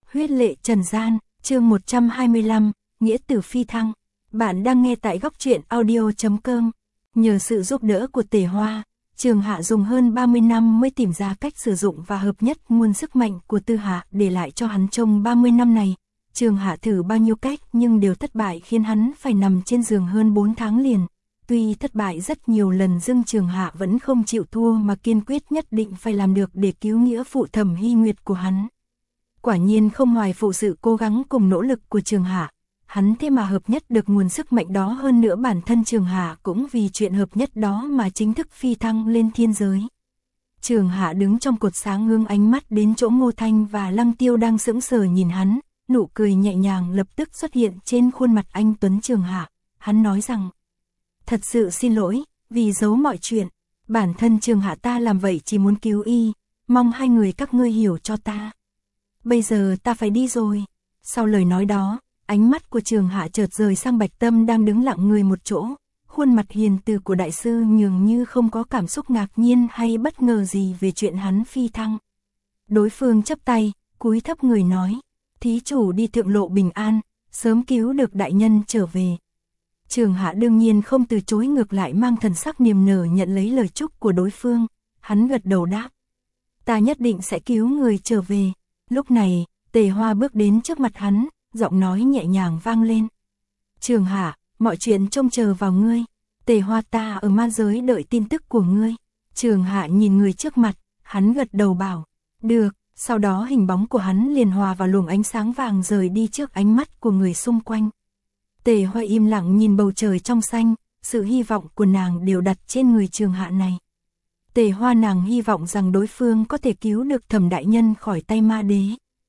Huyết lệ trần gian, chương 125, Nghĩa tử phi thăng. Bạn đang nghe tại góc truyện audio.com. Nhờ sự giúp đỡ của Tề Hoa, Trường Hạ dùng hơn 30 năm mới tìm ra cách sử dụng và hợp nhất nguồn sức mạnh của Tư Hạ để lại cho hắn trong 30 năm này. Trường Hạ thử bao nhiêu cách nhưng đều thất bại khiến hắn phải nằm trên giường hơn 4 tháng liền. Tuy thất bại rất nhiều lần nhưng Trường Hạ vẫn không chịu thua mà kiên quyết nhất định phải làm được để cứu nghĩa phụ Thẩm Hy Nguyệt của hắn. Quả nhiên không hoài phụ sự cố gắng cùng nỗ lực của Trường Hạ, hắn thế mà hợp nhất được nguồn sức mạnh đó, hơn nữa bản thân Trường Hạ cũng vì chuyện hợp nhất đó mà chính thức phi thăng lên thiên giới. Trường Hạ đứng trong cột sáng ngưng ánh mắt đến chỗ Ngô Thanh và Lăng Tiêu đang sững sờ nhìn hắn, nụ cười nhẹ nhàng lập tức xuất hiện trên khuôn mặt anh tuấn Trường Hạ. Hắn nói rằng, thật sự xin lỗi, vì giấu mọi chuyện, bản thân Trường Hạ ta làm vậy chỉ muốn cứu y, mong hai người các ngươi hiểu cho ta. Bây giờ ta phải đi rồi. Sau lời nói đó, ánh mắt của Trường Hạ chợt rời sang Bạch Tâm đang đứng lặng người một chỗ, khuôn mặt hiền từ của đại sư nhường như không có cảm xúc ngạc nhiên hay bất ngờ gì về chuyện hắn phi thăng. Đối phương chắp tay, cúi thấp người nói, thí chủ đi thượng lộ bình an, sớm cứu được đại nhân trở về. Trường Hạ đương nhiên không từ chối, ngược lại mang thần sắc niềm nở nhận lấy lời chúc của đối phương. Hắn gật đầu đáp, ta nhất định sẽ cứu người trở về. Lúc này, Tề Hoa bước đến trước mặt hắn, giọng nói nhẹ nhàng vang lên. Trường Hạ, mọi chuyện trông chờ vào ngươi. Tề Hoa, ta ở man giới đợi tin tức của ngươi. Trường Hạ nhìn người trước mặt, hắn gật đầu bảo, được. Sau đó hình bóng của hắn liền hòa vào luồng ánh sáng vàng rời đi trước ánh mắt của người xung quanh. Tề Hoa im lặng nhìn bầu trời trong xanh, sự hy vọng của nàng đều đặt trên người Trường Hạ này. Tề Hoa nàng hy vọng rằng đối phương có thể cứu được Thẩm đại nhân khỏi tay ma đế.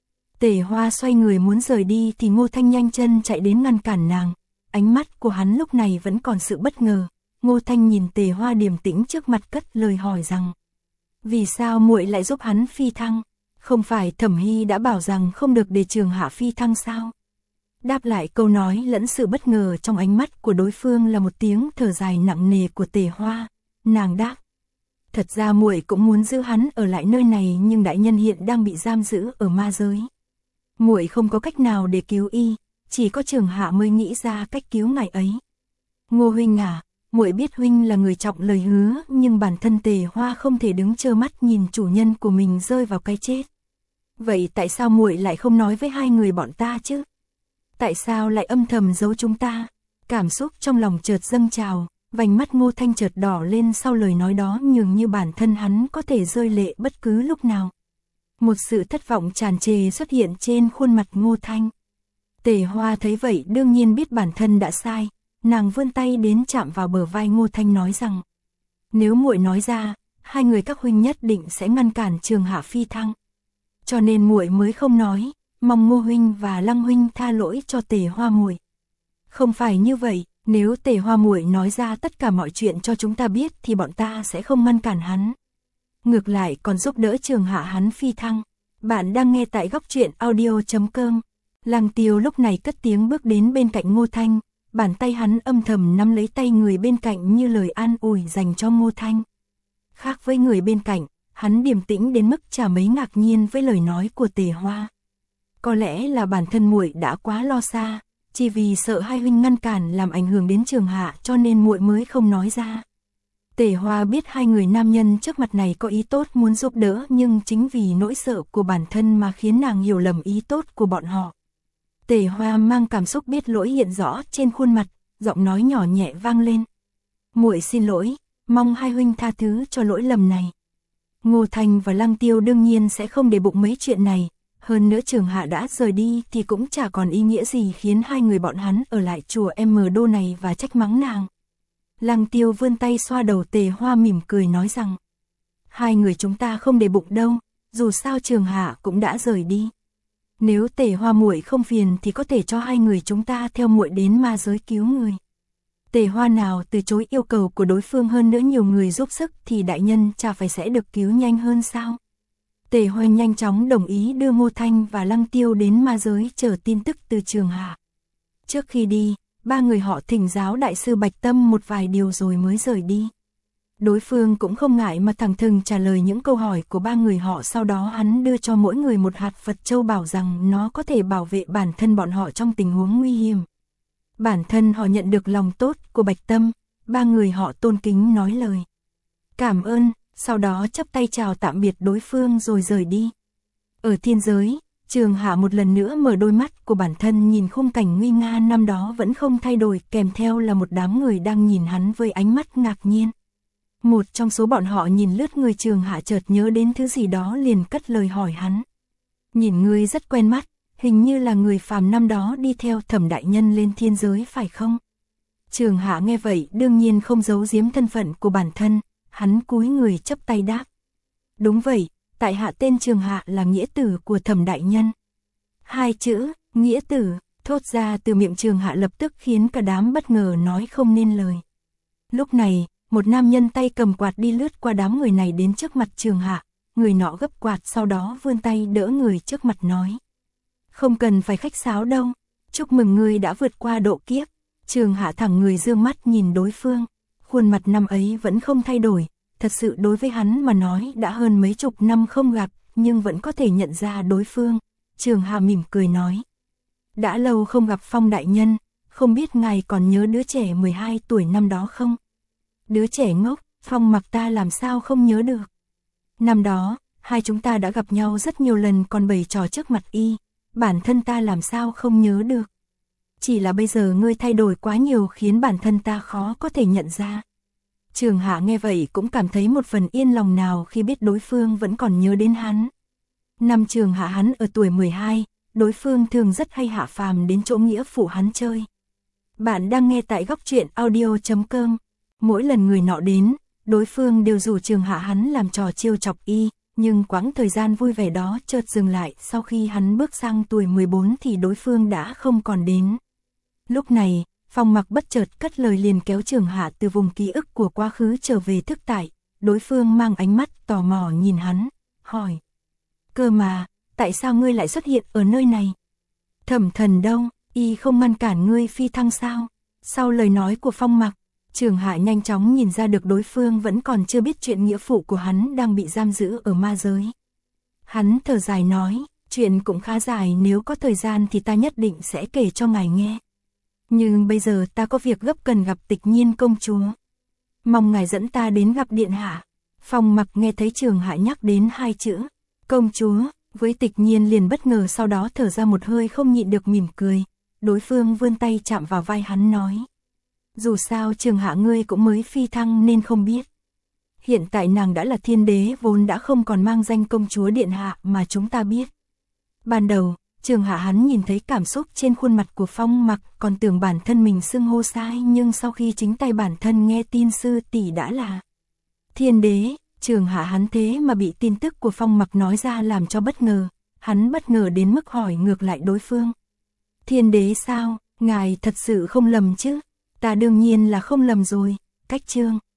Tề Hoa xoay người muốn rời đi thì Ngô Thanh nhanh chân chạy đến ngăn cản nàng. Ánh mắt của hắn lúc này vẫn còn sự bất ngờ. Ngô Thanh nhìn Tề Hoa điềm tĩnh trước mặt cất lời hỏi rằng, vì sao muội lại giúp hắn phi thăng? Không phải Thẩm Hy đã bảo rằng không được để Trường Hạ phi thăng sao? Đáp lại câu nói lẫn sự bất ngờ trong ánh mắt của đối phương là một tiếng thở dài nặng nề của Tề Hoa. Nàng đáp, thật ra muội cũng muốn giữ hắn ở lại nơi này, nhưng đại nhân hiện đang bị giam giữ ở ma giới. Muội không có cách nào để cứu y, chỉ có Trường Hạ mới nghĩ ra cách cứu ngài ấy. Ngô huynh à, muội biết huynh là người trọng lời hứa, nhưng bản thân Tề Hoa không thể đứng trơ mắt nhìn chủ nhân của mình rơi vào cái chết. Vậy tại sao muội lại không nói với hai người bọn ta chứ? Tại sao lại âm thầm giấu chúng ta? Cảm xúc trong lòng chợt dâng trào, vành mắt Ngô Thanh chợt đỏ lên sau lời nói đó, nhường như bản thân hắn có thể rơi lệ bất cứ lúc nào. Một sự thất vọng tràn trề xuất hiện trên khuôn mặt Ngô Thanh. Tề Hoa thấy vậy đương nhiên biết bản thân đã sai, nàng vươn tay đến chạm vào bờ vai Ngô Thanh nói rằng, nếu muội nói ra, hai người các huynh nhất định sẽ ngăn cản Trường Hạ phi thăng. Cho nên muội mới không nói, mong Ngô huynh và Lăng huynh tha lỗi cho Tề Hoa muội. Không phải như vậy, nếu Tề Hoa muội nói ra tất cả mọi chuyện cho chúng ta biết thì bọn ta sẽ không ngăn cản hắn. Ngược lại còn giúp đỡ Trường Hạ hắn phi thăng. Bạn đang nghe tại góc truyện audio.com. Lăng Tiêu lúc này cất tiếng bước đến bên cạnh Ngô Thanh, bàn tay hắn âm thầm nắm lấy tay người bên cạnh như lời an ủi dành cho Ngô Thanh. Khác với người bên cạnh, hắn điềm tĩnh đến mức chả mấy ngạc nhiên với lời nói của Tề Hoa. Có lẽ là bản thân muội đã quá lo xa, chỉ vì sợ hai huynh ngăn cản làm ảnh hưởng đến Trường Hạ cho nên muội mới không nói ra. Tề Hoa biết hai người nam nhân trước mặt này có ý tốt muốn giúp đỡ, nhưng chính vì nỗi sợ của bản thân mà khiến nàng hiểu lầm ý tốt của bọn họ. Tề Hoa mang cảm xúc biết lỗi hiện rõ trên khuôn mặt, giọng nói nhỏ nhẹ vang lên. Muội xin lỗi, mong hai huynh tha thứ cho lỗi lầm này. Ngô Thanh và Lăng Tiêu đương nhiên sẽ không để bụng mấy chuyện này, hơn nữa Trường Hạ đã rời đi thì cũng chả còn ý nghĩa gì khiến hai người bọn hắn ở lại chùa M Đô này và trách mắng nàng. Lăng Tiêu vươn tay xoa đầu Tề Hoa mỉm cười nói rằng, hai người chúng ta không để bụng đâu, dù sao Trường Hạ cũng đã rời đi. Nếu Tề Hoa muội không phiền thì có thể cho hai người chúng ta theo muội đến ma giới cứu người. Tề Hoa nào từ chối yêu cầu của đối phương, hơn nữa nhiều người giúp sức thì đại nhân chả phải sẽ được cứu nhanh hơn sao? Tề Hoa nhanh chóng đồng ý đưa Ngô Thanh và Lăng Tiêu đến ma giới chờ tin tức từ Trường Hạ. Trước khi đi, ba người họ thỉnh giáo đại sư Bạch Tâm một vài điều rồi mới rời đi. Đối phương cũng không ngại mà thẳng thừng trả lời những câu hỏi của ba người họ, sau đó hắn đưa cho mỗi người một hạt Phật châu bảo rằng nó có thể bảo vệ bản thân bọn họ trong tình huống nguy hiểm. Bản thân họ nhận được lòng tốt của Bạch Tâm, ba người họ tôn kính nói lời cảm ơn, sau đó chắp tay chào tạm biệt đối phương rồi rời đi. Ở thiên giới, Trường Hạ một lần nữa mở đôi mắt của bản thân nhìn khung cảnh nguy nga năm đó vẫn không thay đổi, kèm theo là một đám người đang nhìn hắn với ánh mắt ngạc nhiên. Một trong số bọn họ nhìn lướt người Trường Hạ chợt nhớ đến thứ gì đó liền cất lời hỏi hắn. Nhìn ngươi rất quen mắt, hình như là người phàm năm đó đi theo Thẩm đại nhân lên thiên giới phải không? Trường Hạ nghe vậy đương nhiên không giấu giếm thân phận của bản thân, hắn cúi người chắp tay đáp. Đúng vậy, tại hạ tên Trường Hạ là nghĩa tử của Thẩm đại nhân. Hai chữ, nghĩa tử, thốt ra từ miệng Trường Hạ lập tức khiến cả đám bất ngờ nói không nên lời. Lúc này, một nam nhân tay cầm quạt đi lướt qua đám người này đến trước mặt Trường Hạ, người nọ gấp quạt sau đó vươn tay đỡ người trước mặt nói. Không cần phải khách sáo đâu, chúc mừng ngươi đã vượt qua độ kiếp. Trường Hạ thẳng người dương mắt nhìn đối phương, khuôn mặt năm ấy vẫn không thay đổi, thật sự đối với hắn mà nói đã hơn mấy chục năm không gặp, nhưng vẫn có thể nhận ra đối phương. Trường Hạ mỉm cười nói. Đã lâu không gặp Phong đại nhân, không biết ngài còn nhớ đứa trẻ 12 tuổi năm đó không? Đứa trẻ ngốc, Phong Mặc ta làm sao không nhớ được. Năm đó, hai chúng ta đã gặp nhau rất nhiều lần còn bày trò trước mặt y, bản thân ta làm sao không nhớ được. Chỉ là bây giờ ngươi thay đổi quá nhiều khiến bản thân ta khó có thể nhận ra. Trường Hạ nghe vậy cũng cảm thấy một phần yên lòng nào khi biết đối phương vẫn còn nhớ đến hắn. Năm Trường Hạ hắn ở tuổi 12, đối phương thường rất hay hạ phàm đến chỗ nghĩa phụ hắn chơi. Bạn đang nghe tại góc truyện audio.com. Mỗi lần người nọ đến, đối phương đều rủ Trường Hạ hắn làm trò trêu chọc y, nhưng quãng thời gian vui vẻ đó chợt dừng lại, sau khi hắn bước sang tuổi 14 thì đối phương đã không còn đến. Lúc này, Phong Mặc bất chợt cất lời liền kéo Trường Hạ từ vùng ký ức của quá khứ trở về thực tại, đối phương mang ánh mắt tò mò nhìn hắn, hỏi. Cơ mà, tại sao ngươi lại xuất hiện ở nơi này? Thẩm Thần đâu, y không ngăn cản ngươi phi thăng sao? Sau lời nói của Phong Mặc, Trường Hạ nhanh chóng nhìn ra được đối phương vẫn còn chưa biết chuyện nghĩa phụ của hắn đang bị giam giữ ở ma giới. Hắn thở dài nói, chuyện cũng khá dài, nếu có thời gian thì ta nhất định sẽ kể cho ngài nghe. Nhưng bây giờ ta có việc gấp cần gặp Tịch Nhiên công chúa. Mong ngài dẫn ta đến gặp điện hạ. Phong Mặc nghe thấy Trường Hạ nhắc đến hai chữ công chúa, với Tịch Nhiên liền bất ngờ, sau đó thở ra một hơi không nhịn được mỉm cười. Đối phương vươn tay chạm vào vai hắn nói. Dù sao Trường Hạ ngươi cũng mới phi thăng nên không biết. Hiện tại nàng đã là thiên đế, vốn đã không còn mang danh công chúa điện hạ mà chúng ta biết. Ban đầu, Trường Hạ hắn nhìn thấy cảm xúc trên khuôn mặt của Phong Mặc, còn tưởng bản thân mình xưng hô sai, nhưng sau khi chính tay bản thân nghe tin sư tỷ đã là thiên đế, Trường Hạ hắn thế mà bị tin tức của Phong Mặc nói ra làm cho bất ngờ. Hắn bất ngờ đến mức hỏi ngược lại đối phương. Thiên đế sao, ngài thật sự không lầm chứ? Ta đương nhiên là không lầm rồi. Cách chương